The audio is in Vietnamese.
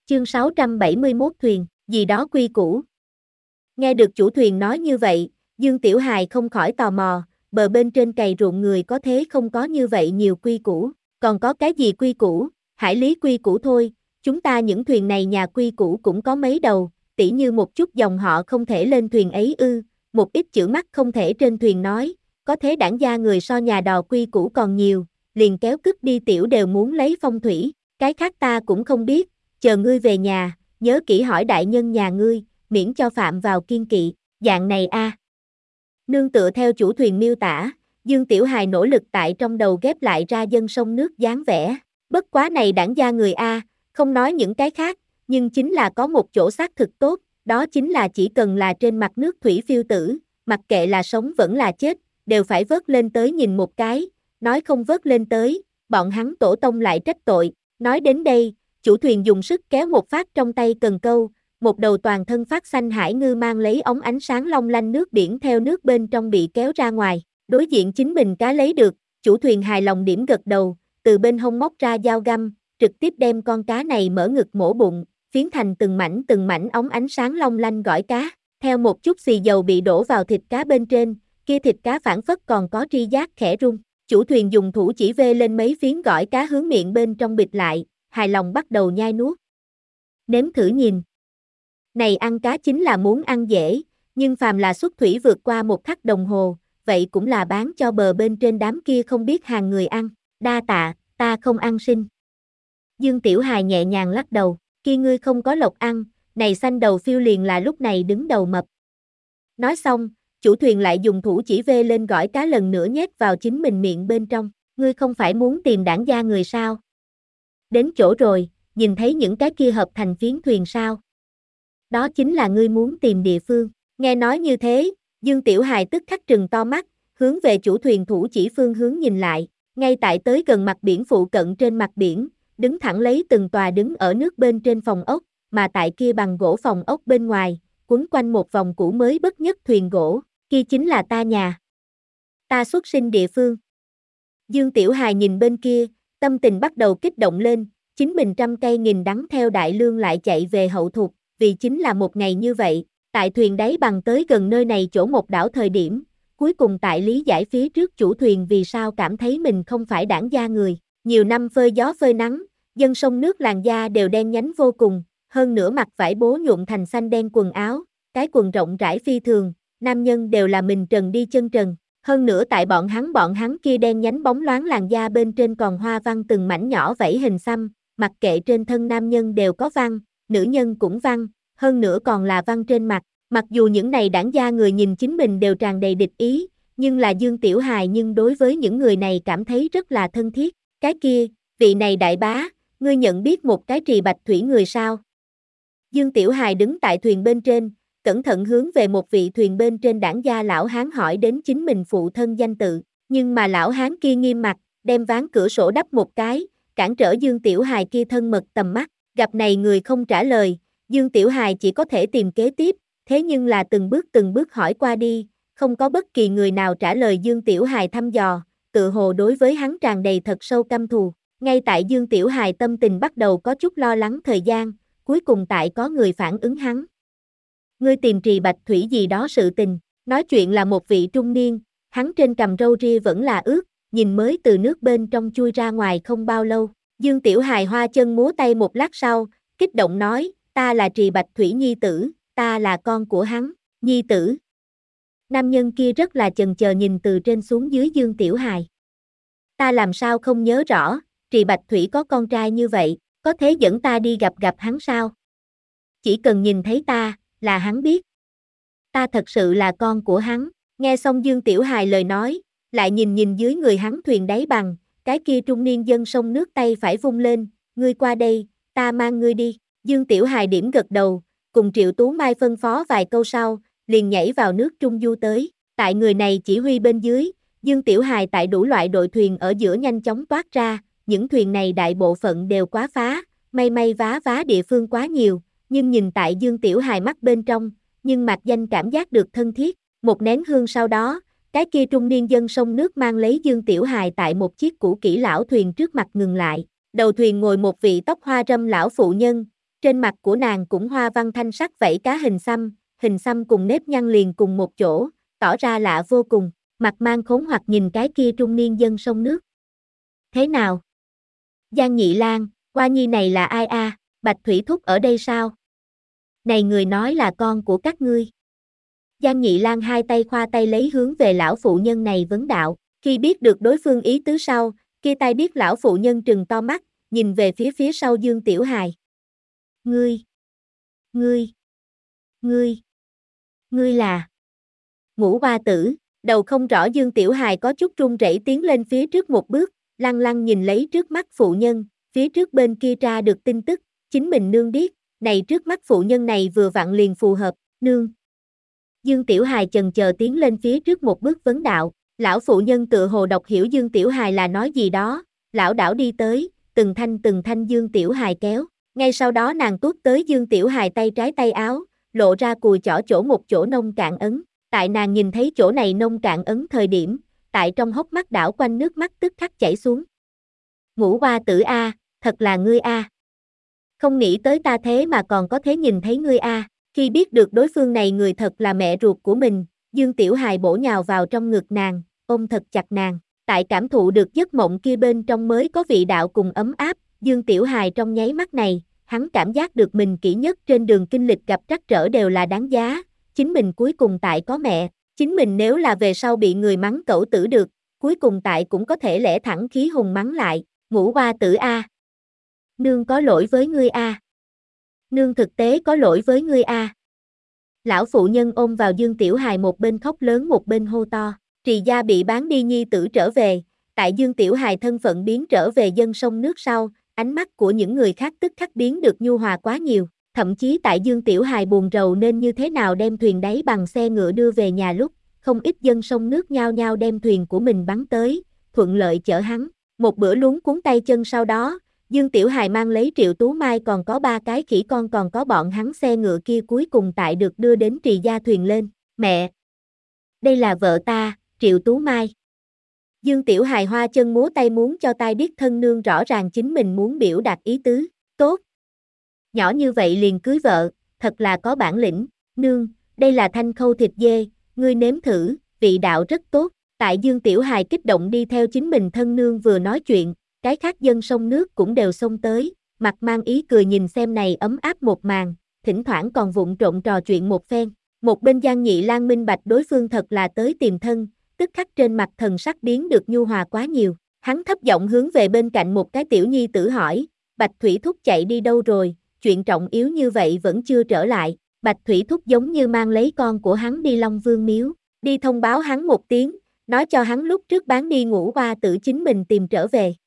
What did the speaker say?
Chương 671 thuyền, gì đó quy củ. Nghe được chủ thuyền nói như vậy, Dương Tiểu Hài không khỏi tò mò, bờ bên trên cày ruộng người có thế không có như vậy nhiều quy củ, còn có cái gì quy củ, hải lý quy củ thôi, chúng ta những thuyền này nhà quy củ cũng có mấy đầu, tỉ như một chút dòng họ không thể lên thuyền ấy ư, một ít chữ mắt không thể trên thuyền nói, có thế đảng gia người so nhà đò quy củ còn nhiều, liền kéo cứt đi tiểu đều muốn lấy phong thủy, cái khác ta cũng không biết, chờ ngươi về nhà, nhớ kỹ hỏi đại nhân nhà ngươi, miễn cho phạm vào kiêng kỵ, dạng này a. Nương tựa theo chủ thuyền miêu tả, Dương Tiểu Hài nỗ lực tại trong đầu ghép lại ra dân sông nước dáng vẻ, bất quá này đảng gia người a, không nói những cái khác, nhưng chính là có một chỗ xác thực tốt, đó chính là chỉ cần là trên mặt nước thủy phiêu tử, mặc kệ là sống vẫn là chết, đều phải vớt lên tới nhìn một cái, nói không vớt lên tới, bọn hắn tổ tông lại trách tội, nói đến đây, chủ thuyền dùng sức kéo một phát trong tay cần câu, một đầu toàn thân phát xanh hải ngư mang lấy ống ánh sáng long lanh nước biển theo nước bên trong bị kéo ra ngoài, đối diện chính mình cá lấy được, chủ thuyền hài lòng điểm gật đầu, từ bên hông móc ra dao găm, trực tiếp đem con cá này mở ngực mổ bụng, phiến thành từng mảnh ống ánh sáng long lanh gỏi cá, theo một chút xì dầu bị đổ vào thịt cá bên trên, kia thịt cá phản phất còn có tri giác khẽ rung, chủ thuyền dùng thủ chỉ vê lên mấy phiến gỏi cá hướng miệng bên trong bịt lại, hài lòng bắt đầu nhai nuốt. Nếm thử nhìn. Này ăn cá chính là muốn ăn dễ, nhưng phàm là xuất thủy vượt qua 1 khắc đồng hồ, vậy cũng là bán cho bờ bên trên đám kia không biết hàng người ăn, đa tạ, ta không ăn sinh. Dương Tiểu Hài nhẹ nhàng lắc đầu, kia ngươi không có lộc ăn, này xanh đầu phiêu liền là lúc này đứng đầu mập. Nói xong, chủ thuyền lại dùng thủ chỉ vê lên gỏi cá lần nữa nhét vào chính mình miệng bên trong, ngươi không phải muốn tìm đảng gia người sao? Đến chỗ rồi, nhìn thấy những cái kia hợp thành phiến thuyền sao? Đó chính là ngươi muốn tìm địa phương. Nghe nói như thế, Dương Tiểu Hài tức khắc trừng to mắt, hướng về chủ thuyền thủ chỉ phương hướng nhìn lại, ngay tại tới gần mặt biển phụ cận trên mặt biển, đứng thẳng lấy từng tòa đứng ở nước bên trên phòng ốc, mà tại kia bằng gỗ phòng ốc bên ngoài, quấn quanh một vòng cũ mới bất nhất thuyền gỗ, kia chính là ta nhà. Ta xuất sinh địa phương. Dương Tiểu Hài nhìn bên kia, tâm tình bắt đầu kích động lên, chính mình trăm cây nghìn đắng theo đại lương lại chạy về hậu thục, vì chính là một ngày như vậy, tại thuyền đáy bằng tới gần nơi này chỗ một đảo thời điểm, cuối cùng tại lý giải phía trước chủ thuyền vì sao cảm thấy mình không phải đảng gia người, nhiều năm phơi gió phơi nắng, dân sông nước làn da đều đen nhánh vô cùng, hơn nữa mặc vải bố nhuộm thành xanh đen quần áo, cái quần rộng rãi phi thường, nam nhân đều là mình trần đi chân trần, hơn nữa tại bọn hắn kia đen nhánh bóng loáng làn da bên trên còn hoa văn từng mảnh nhỏ vảy hình xăm, mặc kệ trên thân nam nhân đều có văn, nữ nhân cũng văn, hơn nữa còn là văn trên mặt, mặc dù những này đảng gia người nhìn chính mình đều tràn đầy địch ý, nhưng là Dương Tiểu Hài nhưng đối với những người này cảm thấy rất là thân thiết, cái kia, vị này đại bá, ngươi nhận biết một cái Trì Bạch Thủy người sao? Dương Tiểu Hài đứng tại thuyền bên trên, cẩn thận hướng về một vị thuyền bên trên đảng gia lão hán hỏi đến chính mình phụ thân danh tự, nhưng mà lão hán kia nghiêm mặt, đem ván cửa sổ đắp một cái, cản trở Dương Tiểu Hài kia thân mật tầm mắt, gặp này người không trả lời, Dương Tiểu Hài chỉ có thể tìm kế tiếp, thế nhưng là từng bước hỏi qua đi, không có bất kỳ người nào trả lời Dương Tiểu Hài thăm dò, tự hồ đối với hắn tràn đầy thật sâu căm thù, ngay tại Dương Tiểu Hài tâm tình bắt đầu có chút lo lắng thời gian, cuối cùng tại có người phản ứng hắn. Ngươi tìm Trì Bạch Thủy gì đó sự tình, nói chuyện là một vị trung niên, hắn trên cằm râu ria vẫn là ướt, nhìn mới từ nước bên trong chui ra ngoài không bao lâu, Dương Tiểu Hài hoa chân múa tay một lát sau, kích động nói, ta là Trì Bạch Thủy nhi tử, ta là con của hắn, nhi tử. Nam nhân kia rất là chần chờ nhìn từ trên xuống dưới Dương Tiểu Hài. Ta làm sao không nhớ rõ, Trì Bạch Thủy có con trai như vậy, có thể dẫn ta đi gặp hắn sao? Chỉ cần nhìn thấy ta, là hắn biết. Ta thật sự là con của hắn, nghe xong Dương Tiểu Hài lời nói, lại nhìn dưới người hắn thuyền đáy bằng, cái kia trung niên dân sông nước tay phải vung lên, ngươi qua đây, ta mang ngươi đi, Dương Tiểu Hài điểm gật đầu, cùng Triệu Tú Mai phân phó vài câu sau, liền nhảy vào nước trung du tới, tại người này chỉ huy bên dưới, Dương Tiểu Hài tại đủ loại đội thuyền ở giữa nhanh chóng toát ra, những thuyền này đại bộ phận đều quá phá, may vá địa phương quá nhiều, nhưng nhìn tại Dương Tiểu Hài mắt bên trong, nhưng mạc danh cảm giác được thân thiết, một nén hương sau đó, cái kia trung niên dân sông nước mang lấy Dương Tiểu Hài tại một chiếc cũ kỹ lão thuyền trước mặt ngừng lại, đầu thuyền ngồi một vị tóc hoa râm lão phụ nhân, Trên mặt của nàng cũng hoa văn thanh sắc vảy cá hình xăm cùng nếp nhăn liền cùng một chỗ, tỏ ra lạ vô cùng, mặt mang khốn hoặc nhìn cái kia trung niên dân sông nước. Thế nào? Giang Nhị Lang, Hoa Nhi này là ai a? Bạch Thủy Thúc ở đây sao? Này người nói là con của các ngươi. Giang Nhị Lang hai tay khoa tay lấy hướng về lão phụ nhân này vấn đạo, khi biết được đối phương ý tứ sau, kia tay biết lão phụ nhân trừng to mắt, nhìn về phía sau Dương Tiểu Hài. Ngươi là Ngũ Hoa Tử, đầu không rõ Dương Tiểu Hài có chút run rẩy tiến lên phía trước một bước, lăng lăng nhìn lấy trước mắt phụ nhân, phía trước bên kia tra được tin tức, chính mình nương biết, này trước mắt phụ nhân này vừa vặn liền phù hợp, nương. Dương Tiểu Hài chần chờ tiến lên phía trước một bước vấn đạo, lão phụ nhân tự hồ đọc hiểu Dương Tiểu Hài là nói gì đó, lão đảo đi tới, từng thanh Dương Tiểu Hài kéo, ngay sau đó nàng tuốt tới Dương Tiểu Hài tay trái tay áo, lộ ra cùi chỏ chỗ một chỗ nông cạn ấn, tại nàng nhìn thấy chỗ này nông cạn ấn thời điểm, tại trong hốc mắt đảo quanh nước mắt tức khắc chảy xuống. Ngũ Hoa Tử a, thật là ngươi a. Không nghĩ tới ta thế mà còn có thể nhìn thấy ngươi a. Khi biết được đối phương này người thật là mẹ ruột của mình, Dương Tiểu Hài bổ nhào vào trong ngực nàng, ôm thật chặt nàng, tại cảm thụ được giấc mộng kia bên trong mới có vị đạo cùng ấm áp, Dương Tiểu Hài trong nháy mắt này, hắn cảm giác được mình kỹ nhất trên đường kinh lịch gặp trắc trở đều là đáng giá, chính mình cuối cùng tại có mẹ, chính mình nếu là về sau bị người mắng cẩu tử được, cuối cùng tại cũng có thể lẽ thẳng khí hùng mắng lại, Ngũ Hoa Tử a. Nương có lỗi với ngươi a. Nương thực tế có lỗi với ngươi a. Lão phụ nhân ôm vào Dương Tiểu Hài một bên khóc lớn một bên hô to, Trì gia bị bán đi nhi tử trở về, tại Dương Tiểu Hài thân phận biến trở về dân sông nước sau, ánh mắt của những người khác tức khắc biến được nhu hòa quá nhiều, thậm chí tại Dương Tiểu Hài buồn rầu nên như thế nào đem thuyền đáy bằng xe ngựa đưa về nhà lúc, không ít dân sông nước nhao nhao đem thuyền của mình bắn tới, thuận lợi chở hắn, một bữa luống cuốn tay chân sau đó, Dương Tiểu Hài mang lấy Triệu Tú Mai còn có 3 cái khỉ con còn có bọn hắn xe ngựa kia cuối cùng tại được đưa đến Trì gia thuyền lên, mẹ! Đây là vợ ta, Triệu Tú Mai. Dương Tiểu Hài hoa chân múa tay muốn cho tai điếc thân nương rõ ràng chính mình muốn biểu đạt ý tứ, tốt. Nhỏ như vậy liền cưới vợ, thật là có bản lĩnh, nương, đây là thanh khâu thịt dê, ngươi nếm thử, vị đạo rất tốt. Tại Dương Tiểu Hài kích động đi theo chính mình thân nương vừa nói chuyện, cái khác dân sông nước cũng đều xông tới, mặt mang ý cười nhìn xem này ấm áp một màn, thỉnh thoảng còn vụng trộn trò chuyện một phen. Một bên Giang Nhị Lang minh bạch đối phương thật là tới tìm thân, tức khắc trên mặt thần sắc biến được nhu hòa quá nhiều. Hắn thấp giọng hướng về bên cạnh một cái tiểu nhi tử hỏi, Bạch Thủy Thúc chạy đi đâu rồi, chuyện trọng yếu như vậy vẫn chưa trở lại. Bạch Thủy Thúc giống như mang lấy con của hắn đi Long Vương miếu, đi thông báo hắn một tiếng, nói cho hắn lúc trước bán đi Ngũ Hoa Tử chính mình tìm trở về.